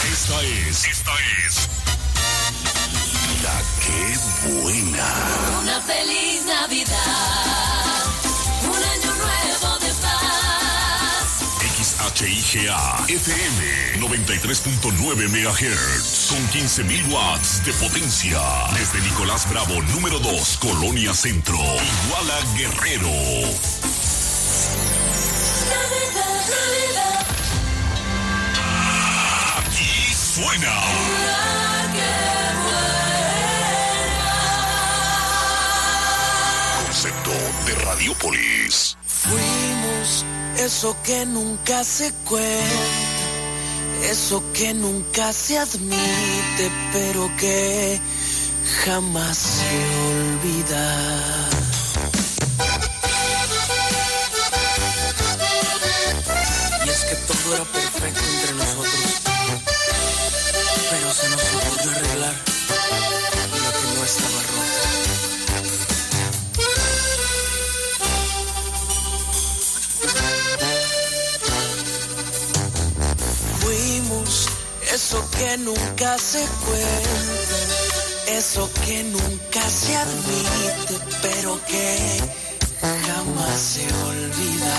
Esta es La Qué Buena. Una feliz Navidad, un año nuevo de paz. XHIGA FM 93.9 MHz con 15.000 watts de potencia. Desde Nicolás Bravo, número 2, Colonia Centro, Iguala Guerrero. Navidad. Aquí suena La Qué Buena. Concepto de Radiopolis. Fuimos eso que nunca se cuenta, eso que nunca se admite, pero que jamás se olvida. Y es que todo era perfecto entre nosotros, pero se nos ocurrió arreglar lo que no estaba roto. Fuimos eso que nunca se cuenta, eso que nunca se admite, pero que jamás se olvida.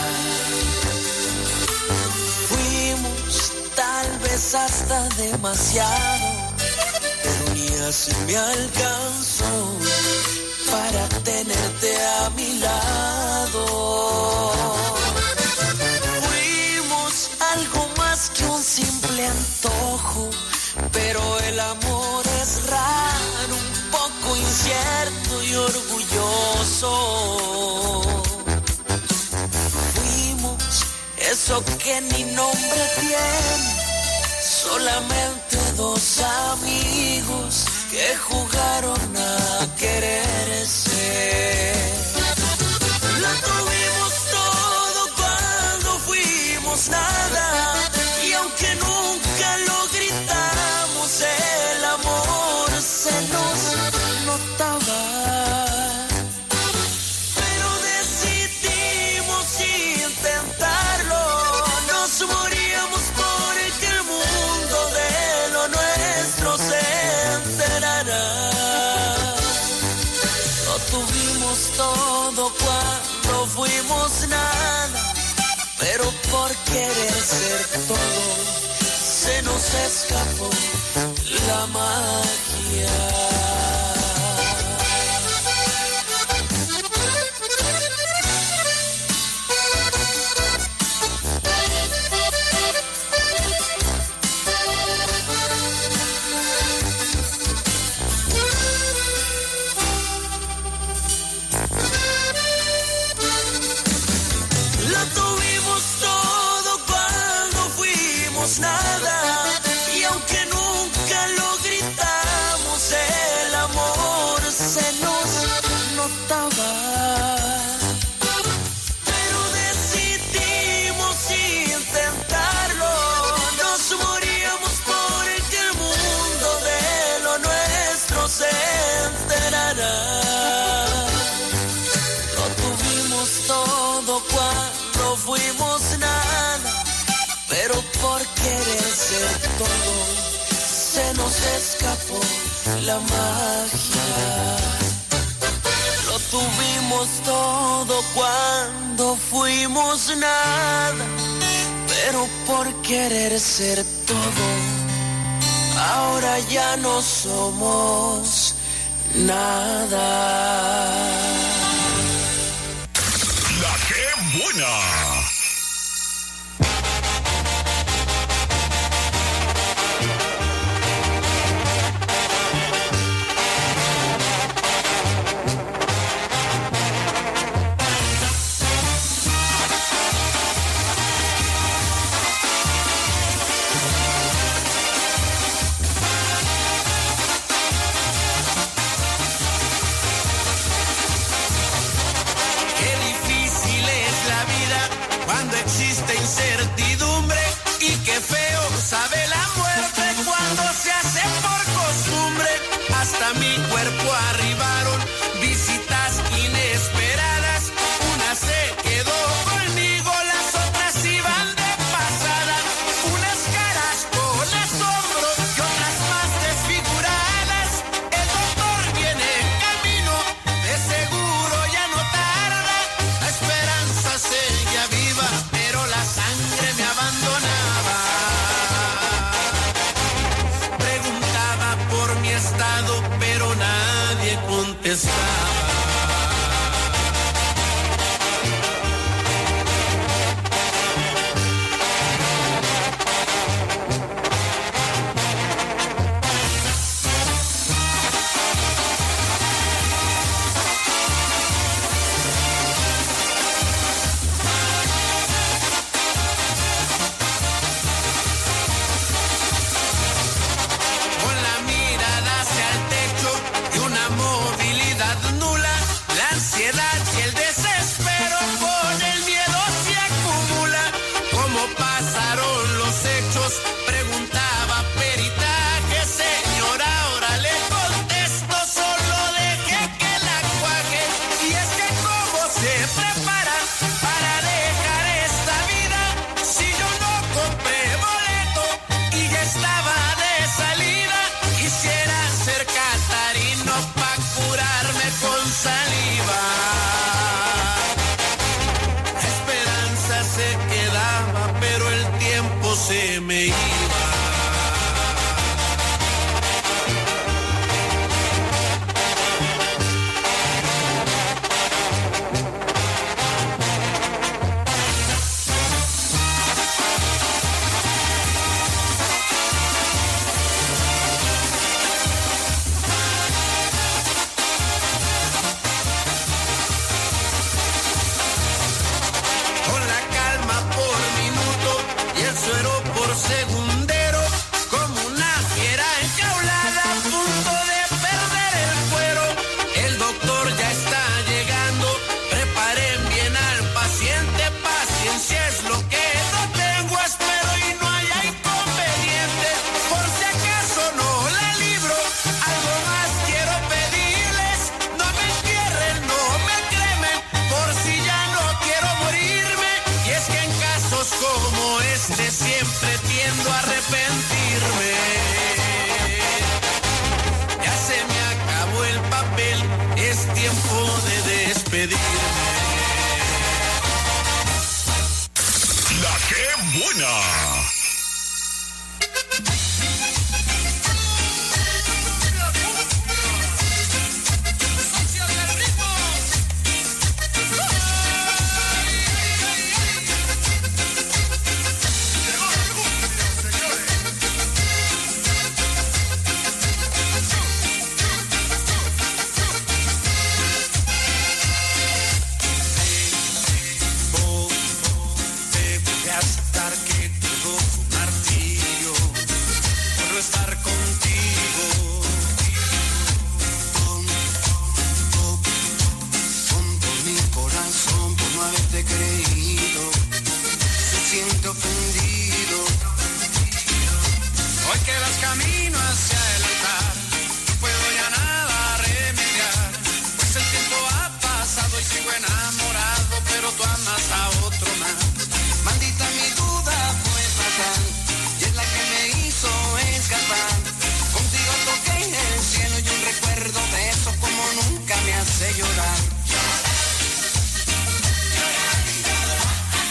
Fuimos tal vez hasta demasiado, pero ni así me alcanzó para tenerte a mi lado. Fuimos algo más que un simple antojo, pero el amor es raro, un poco incierto y orgulloso. Fuimos eso que ni nombre tiene, solamente dos amigos que jugaron a quererse. Lo tuvimos todo cuando fuimos nada, y aunque nunca lo gritamos, el amor se nos notaba. Pero decidimos intentarlo, nos moríamos porque el mundo de lo nuestro se enterara. Lo tuvimos todo cuando fuimos nada, pero por querer ser todo se nos escapó la magia. Lo tuvimos todo cuando fuimos nada, y aunque nunca lo gritamos, el amor se nos notaba. Pero decidimos intentarlo, nos moríamos porque el mundo de lo nuestro se enterara. Lo tuvimos todo cuando fuimos nada, pero por querer ser todo se nos escapó la magia. Lo tuvimos todo cuando fuimos nada, pero por querer ser todo, ahora ya no somos nada. La Qué Buena. Cuando existe incertidumbre, y qué feo sabe la muerte cuando se hace por costumbre. Hasta mi cuerpo arribaron visitas inesperadas, una se quedó conmigo, las otras iban de pasada, unas caras con asombro estaba. Se me iba. Segundero, como una fiera enjaulada a punto de perder el cuero. El doctor ya está llegando, preparen bien al paciente. Paciencia es lo que no tengo, espero y no haya inconveniente. Por si acaso no la libro, algo más quiero pedirles. No me entierren, no me cremen, por si ya no quiero morirme. Y es que en casos como este siempre tiendo a arrepentirme. Ya se me acabó el papel, es tiempo de despedirme. La que buena.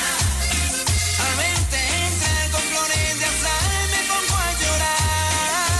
Al verte entrar con flores de azahar me pongo a llorar.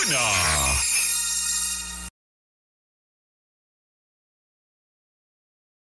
buena.